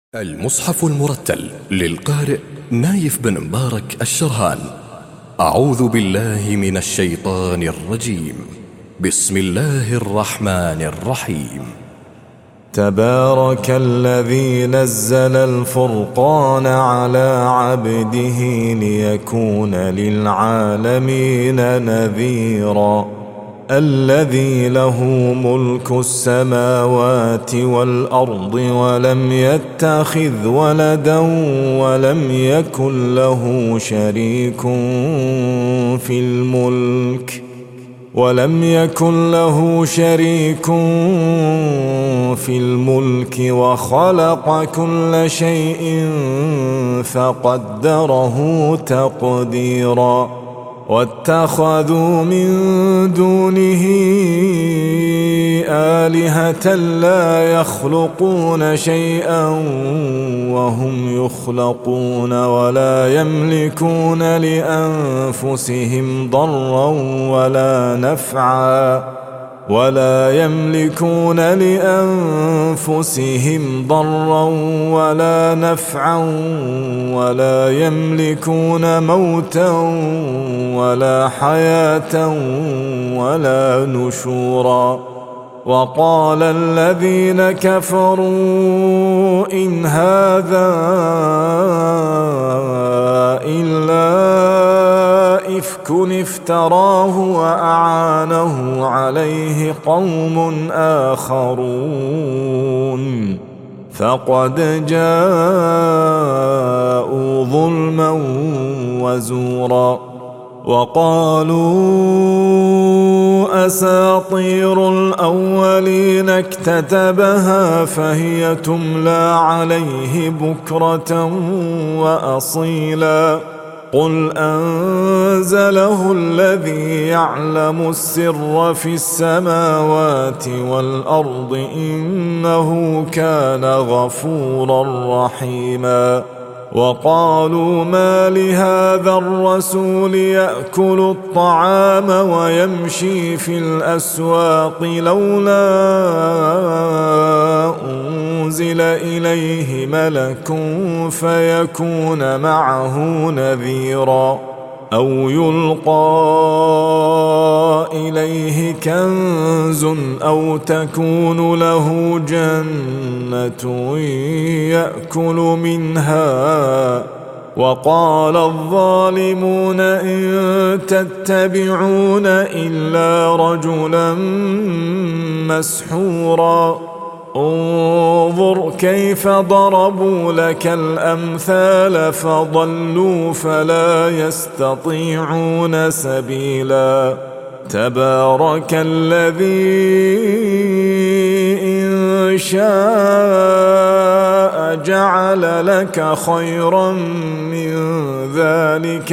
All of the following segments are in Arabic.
المصحف المرتل للقارئ نايف بن مبارك الشرهان. أعوذ بالله من الشيطان الرجيم. بسم الله الرحمن الرحيم. تبارك الذي نزل الفرقان على عبده ليكون للعالمين نذيرا. الذي له ملك السماوات والأرض ولم يتخذ ولدا ولم يكن له شريك في الملك وخلق كل شيء فقدره تقديرا. واتخذوا من دونه آلهة لا يخلقون شيئا وهم يخلقون ولا يملكون لأنفسهم ضرا ولا نفعا ولا يملكون موتا ولا حياة ولا نشورا. وقال الذين كفروا إن هذا إلا إفك افتراه وأعانه عليه قوم آخرون فقد جاءوا ظلما وزورا. وقالوا أساطير الأولين اكتتبها فهي تملى عليه بكرة وأصيلا. قل أنزله الذي يعلم السر في السماوات والأرض إنه كان غفورا رحيما. وقالوا ما لهذا الرسول يأكل الطعام ويمشي في الأسواق لولا أنزل إليه ملك فيكون معه نذيرا أو يلقى إليه كنز أو تكون له جنة يأكل منها. وقال الظالمون إن تتبعون إلا رجلا مسحورا. انظر كيف ضربوا لك الأمثال فضلوا فلا يستطيعون سبيلا. تبارك الذي إن شاء جعل لك خيرا من ذلك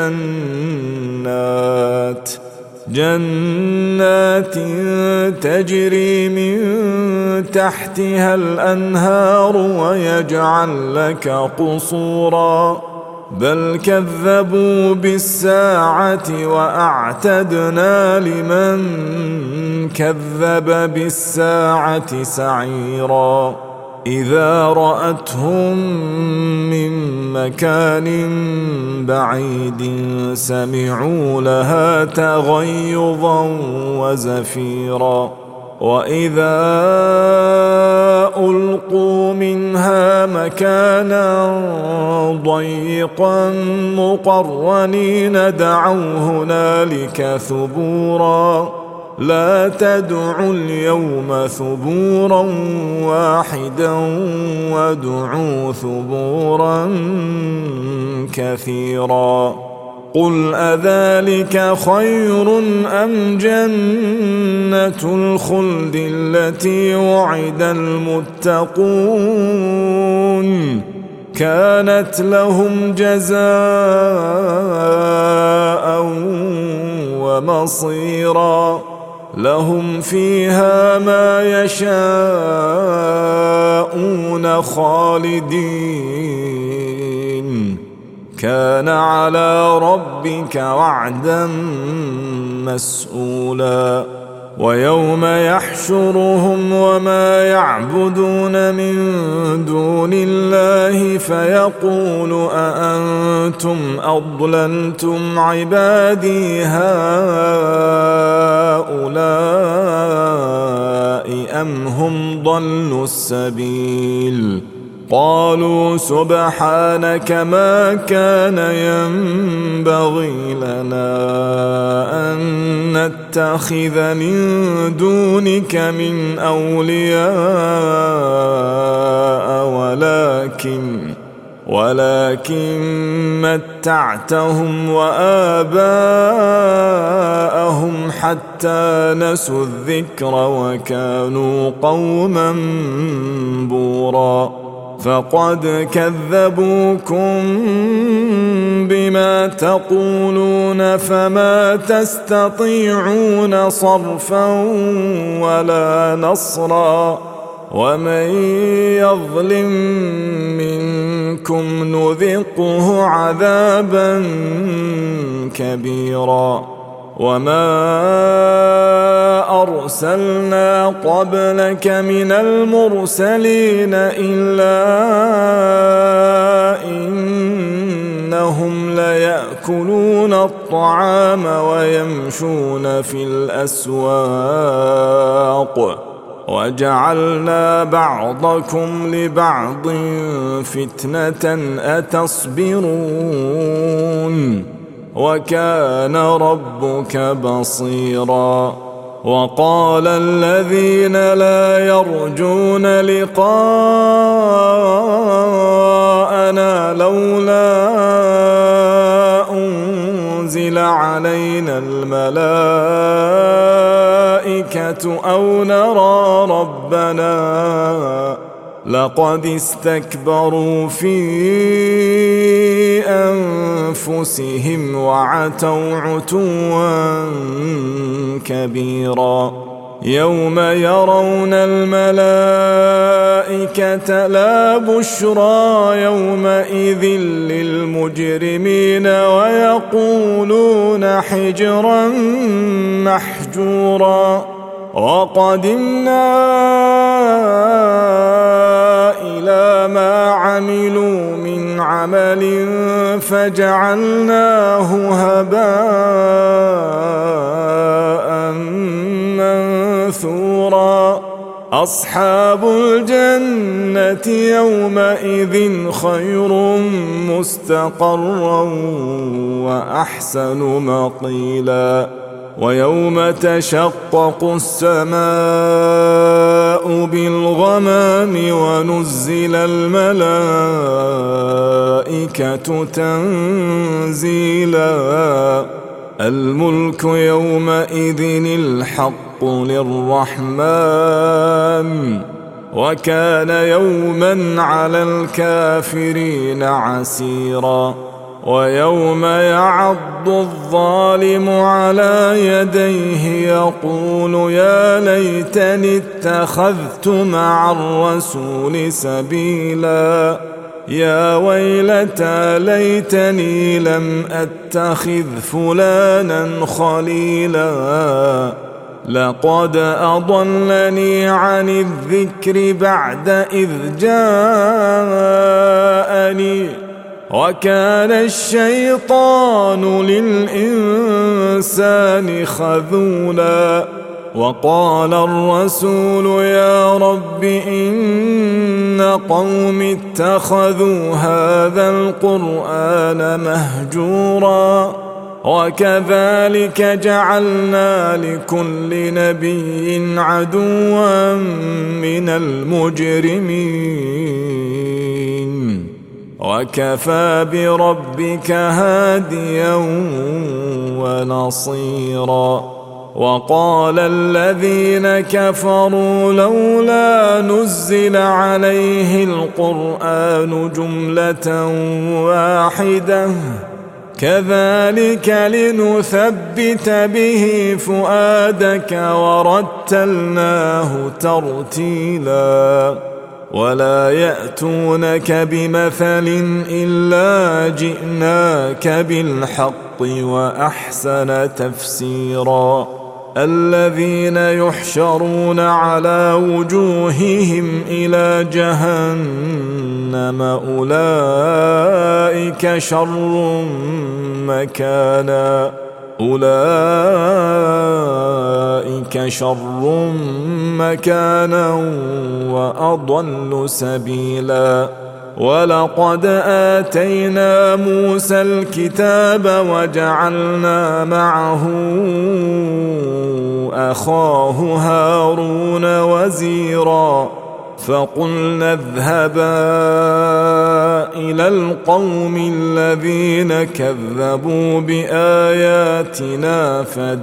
جنات تجري من تحتها الأنهار ويجعل لك قصورا. بل كذبوا بالساعة وأعتدنا لمن كذب بالساعة سعيرا. إذا رأتهم من مكان بعيد سمعوا لها تغيظا وزفيرا. وإذا ألقوا منها مكانا ضيقا مقرنين دعوا هنالك ثبورا. لا تدعوا اليوم ثبورا واحدا وادعوا ثبورا كثيرا. قل أذلك خير أم جنة الخلد التي وعد المتقون كانت لهم جزاء ومصيرا. لهم فيها ما يشاءون خالدين كان على ربك وعدا مسؤولا. ويوم يحشرهم وما يعبدون من دون الله فيقول أأنتم أضللتم عبادي هؤلاء أم هم ضلوا السبيل قالوا سبحانك ما كان ينبغي لنا أن نتخذ من دونك من أولياء ولكن متعتهم وآباءهم حتى نسوا الذكر وكانوا قوما بورا فقد كذبوكم بما تقولون فما تستطيعون صرفا ولا نصرا ومن يظلم منكم نذقه عذابا كبيرا وما أرسلنا قبلك من المرسلين إلا إنهم ليأكلون الطعام ويمشون في الأسواق وجعلنا بعضكم لبعض فتنة أتصبرون وكان ربك بصيرا وقال الذين لا يرجون لقاءنا لولا أنزل علينا الملائكة أو نرى ربنا لقد استكبروا في أنفسهم وعتوا عتوا كبيرا يوم يرون الملائكة لا بشرى يومئذ للمجرمين ويقولون حجرا محجورا وقدمنا إلى ما عملوا من عمل فجعلناه هباء منثورا أصحاب الجنة يومئذ خير مستقرا وأحسن مقيلا ويوم تشقق السماء بالغمام ونزل الملائكة تنزيلا الملك يومئذ الحق للرحمن وكان يوما على الكافرين عسيرا ويوم يعض الظالم على يديه يقول يا ليتني اتخذت مع الرسول سبيلا يا ويلتى ليتني لم أتخذ فلانا خليلا لقد أضلني عن الذكر بعد إذ جاءني وكان الشيطان للإنسان خذولا وقال الرسول يا رب إن قوم اتخذوا هذا القرآن مهجورا وكذلك جعلنا لكل نبي عدوا من المجرمين وكفى بربك هاديا ونصيرا وقال الذين كفروا لولا نزل عليه القرآن جملة واحدة كذلك لنثبت به فؤادك ورتلناه ترتيلا ولا يأتونك بمثل إلا جئناك بالحق وأحسن تفسيرا الذين يحشرون على وجوههم إلى جهنم أولئك شر مكانا وأضل سبيلا. ولقد آتينا موسى الكتاب وجعلنا معه أخاه هارون وزيرا فقلنا اذهبا إلى القوم الذين كذبوا بآياتنا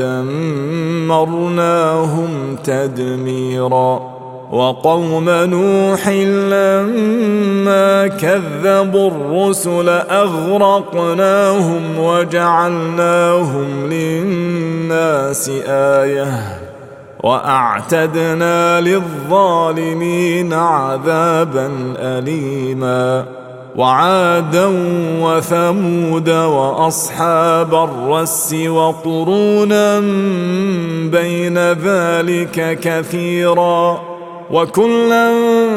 فدمرناهم تدميرا. وقوم نوح لما كذبوا الرسل أغرقناهم وجعلناهم للناس آية وأعتدنا للظالمين عذابا أليما. وعادا وثمود وأصحاب الرس وقرونا بين ذلك كثيرا وكلا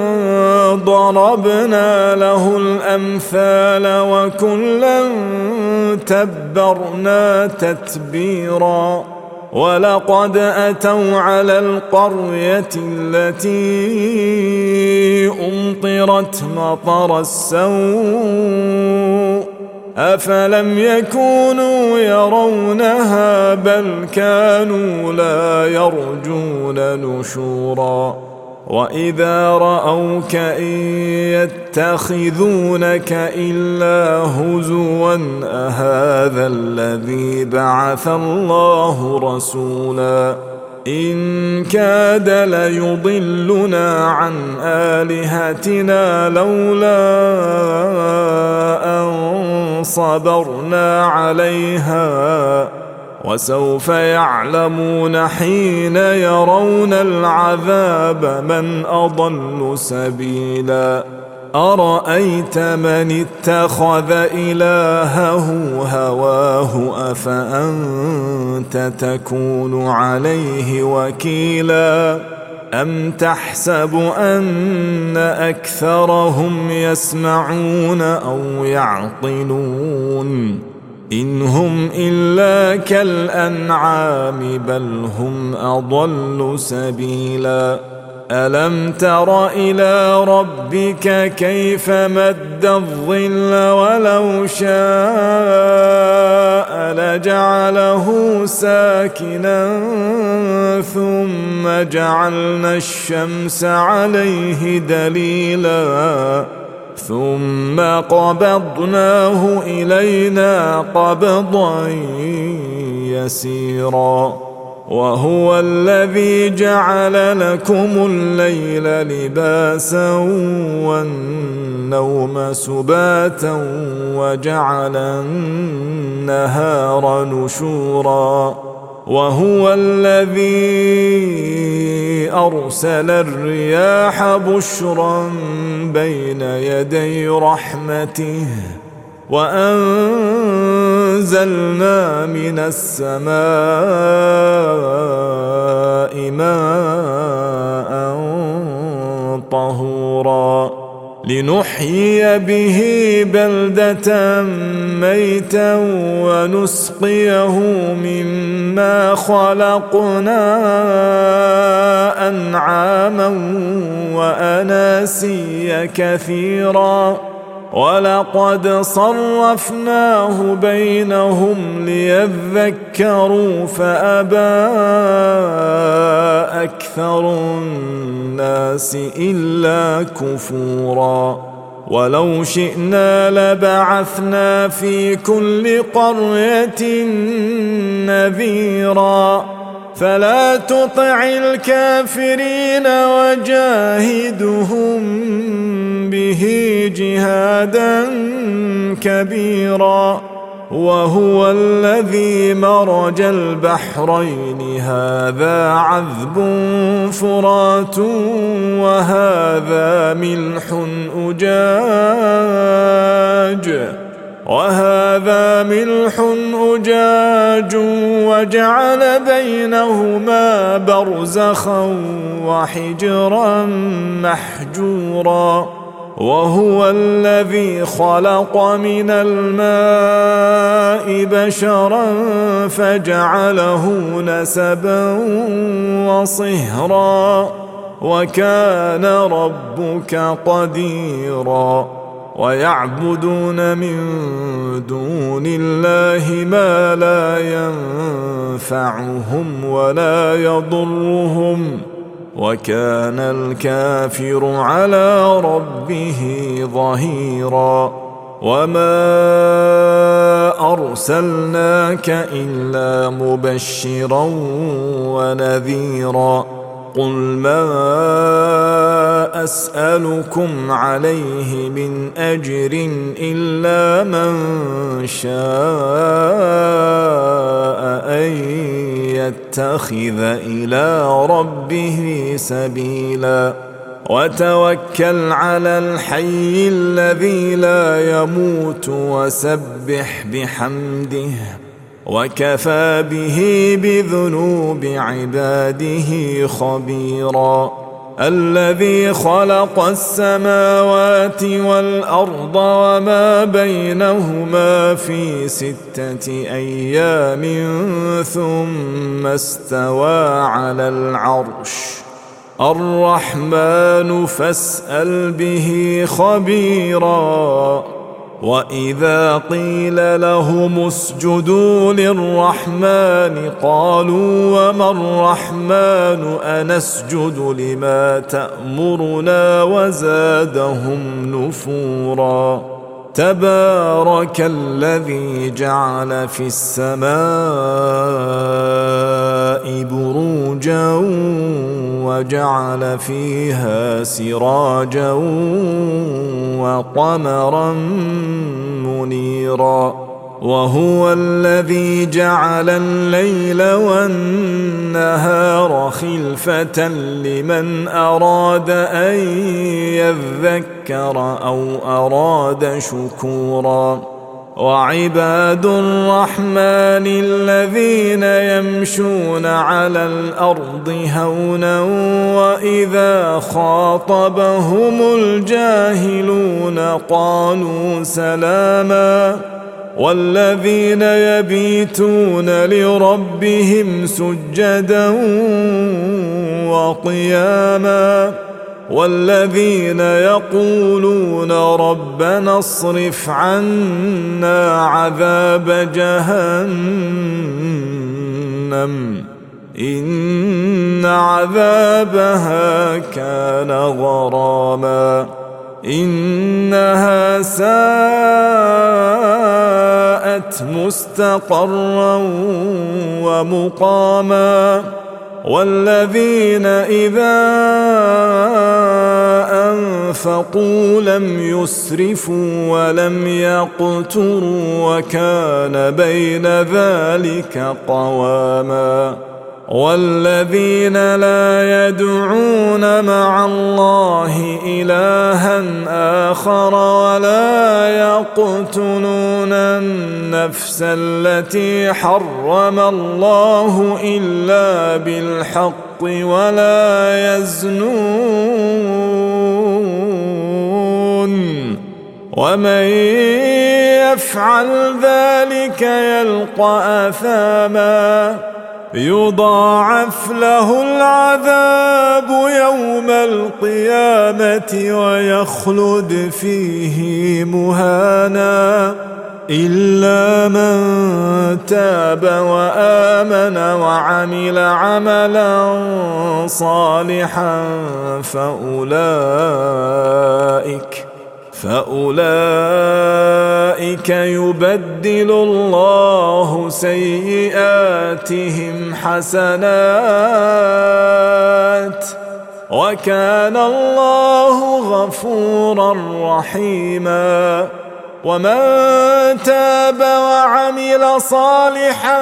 ضربنا له الأمثال وكلا تبرنا تتبيرا. ولقد أتوا على القرية التي أمطرت مطر السوء أفلم يكونوا يرونها بل كانوا لا يرجون نشورا. وإذا رأوك إن يتخذونك إلا هزوا أهذا الذي بعث الله رسولا إن كاد ليضلنا عن آلهتنا لولا أن صبرنا عليها وسوف يعلمون حين يرون العذاب من أضل سبيلا. أرأيت من اتخذ إلهه هواه أفأنت تكون عليه وكيلا أم تحسب أن أكثرهم يسمعون أو يعقلون إن هم إلا كالأنعام بل هم أضل سبيلا. ألم تر إلى ربك كيف مد الظل ولو شاء لجعله ساكنا ثم جعلنا الشمس عليه دليلا ثم قبضناه إلينا قبضا يسيرا. وهو الذي جعل لكم الليل لباسا والنوم سباتا وجعل النهار نشورا. وهو الذي أرسل الرياح بشرا بين يدي رحمته وأنزلنا من السماء ماء طهورا لنحيي به بلدة ميتا ونسقيه مما خلقنا أنعاما وأناسيا كثيرا ولقد صرفناه بينهم ليذكروا فأبى أكثر الناس إلا كفورا. ولو شئنا لبعثنا في كل قرية نذيرا فلا تطع الكافرين وجاهدهم به جهادا كبيرا. وهو الذي مرج البحرين هذا عذب فرات وهذا ملح أجاج وهذا ملح أجاج وجعل بينهما برزخا وحجرا محجورا وهو الذي خلق من الماء بشرا فجعله نسبا وصهرا وكان ربك قديرا ويعبدون من دون الله ما لا ينفعهم ولا يضرهم وكان الكافر على ربه ظهيرا وما أرسلناك إلا مبشرا ونذيرا قل ما أسألكم عليه من أجر إلا من شاء أن يتخذ إلى ربه سبيلا وتوكل على الحي الذي لا يموت وسبح بحمده وكفى به بذنوب عباده خبيرا الذي خلق السماوات والأرض وما بينهما في 6 أيام ثم استوى على العرش الرحمن فاسأل به خبيرا وإذا قيل لهم اسجدوا للرحمن قالوا وما الرحمن أنسجد لما تأمرنا وزادهم نفورا تبارك الذي جعل في السماء بروجا وجعل فيها سراجا وقمرا منيرا وهو الذي جعل الليل والنهار خلفة لمن أراد أن يذكر أو أراد شكورا وعباد الرحمن الذين يمشون على الأرض هونا وإذا خاطبهم الجاهلون قالوا سلاما والذين يبيتون لربهم سجدا وقياما والذين يقولون ربنا اصرف عنا عذاب جهنم إن عذابها كان غراما إنها ساءت مستقرا ومقاما والذين إذا أنفقوا لم يسرفوا ولم يقتروا وكان بين ذلك قواما والذين لا يدعون مع الله إلها آخر ولا يقتلون النفس التي حرم الله إلا بالحق ولا يزنون ومن يفعل ذلك يلقى أثاما يضاعف له العذاب يوم القيامة ويخلد فيه مهانا إلا من تاب وآمن وعمل عملا صالحا فأولئك يبدل الله سيئاتهم حسنات وكان الله غفورا رحيما ومن تاب وعمل صالحا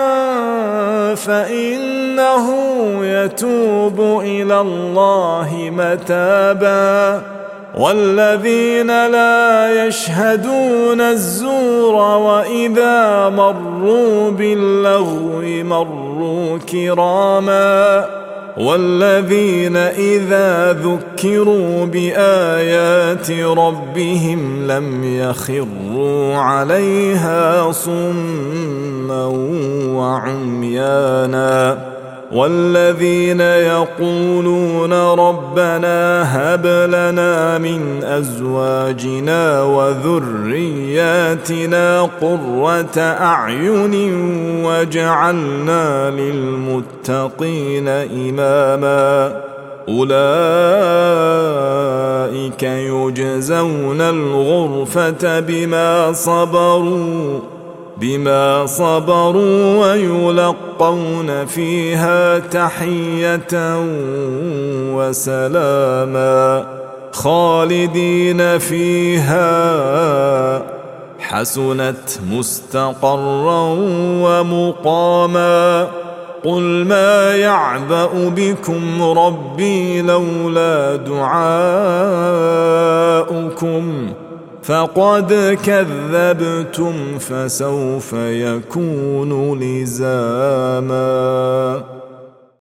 فإنه يتوب إلى الله متابا والذين لا يشهدون الزور وإذا مروا باللغو مروا كراما والذين إذا ذكروا بآيات ربهم لم يخروا عليها صما وعميانا والذين يقولون ربنا هب لنا من أزواجنا وذرياتنا قرة أعين واجعلنا للمتقين إماما أولئك يجزون الغرفة بما صبروا ويلقون فيها تحية وسلاما خالدين فيها حسنت مستقرا ومقاما قل ما يعبأ بكم ربي لولا دعاؤكم فقد كذبتم فسوف يكون لزاما.